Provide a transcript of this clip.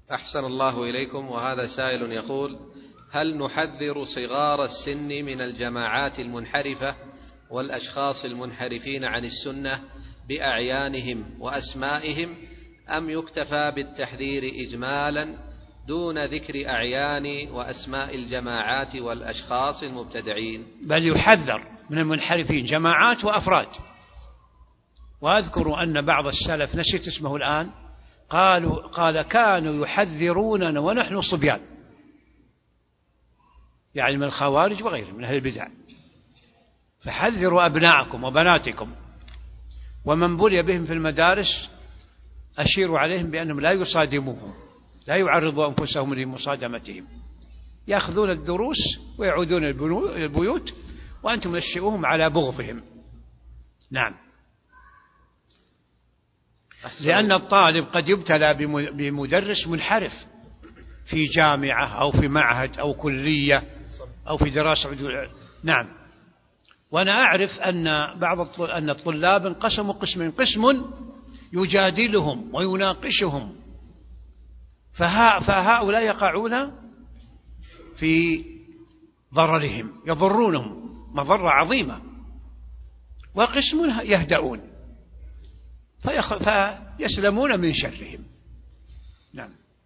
أحسن الله إليكم. وهذا سائل يقول: هل نحذر صغار السن من الجماعات المنحرفة والأشخاص المنحرفين عن السنة بأعيانهم وأسمائهم، أم يكتفى بالتحذير إجمالا دون ذكر أعيان وأسماء الجماعات والأشخاص المبتدعين؟ بل يحذر من المنحرفين جماعات وأفراد. وأذكر أن بعض السلف، نسيت اسمه الآن، قال كانوا يحذروننا ونحن صبيان، يعني من الخوارج وغيرهم من أهل البدع. فحذروا أبناءكم وبناتكم، ومن بلي بهم في المدارس أشيروا عليهم بأنهم لا يصادموهم، لا يعرضوا أنفسهم لمصادمتهم، يأخذون الدروس ويعودون البيوت وأنتم نشئوهم على بغضهم. نعم. لأن الطالب قد يبتلى بمدرس منحرف في جامعة أو في معهد أو كلية أو في دراسة. نعم. وأنا أعرف أن الطلاب انقسموا قسمين: قسم يجادلهم ويناقشهم، فهؤلاء يقعون في ضررهم، يضرونهم مضرة عظيمة، وقسم يهدؤون فيسلمون من شرهم. نعم.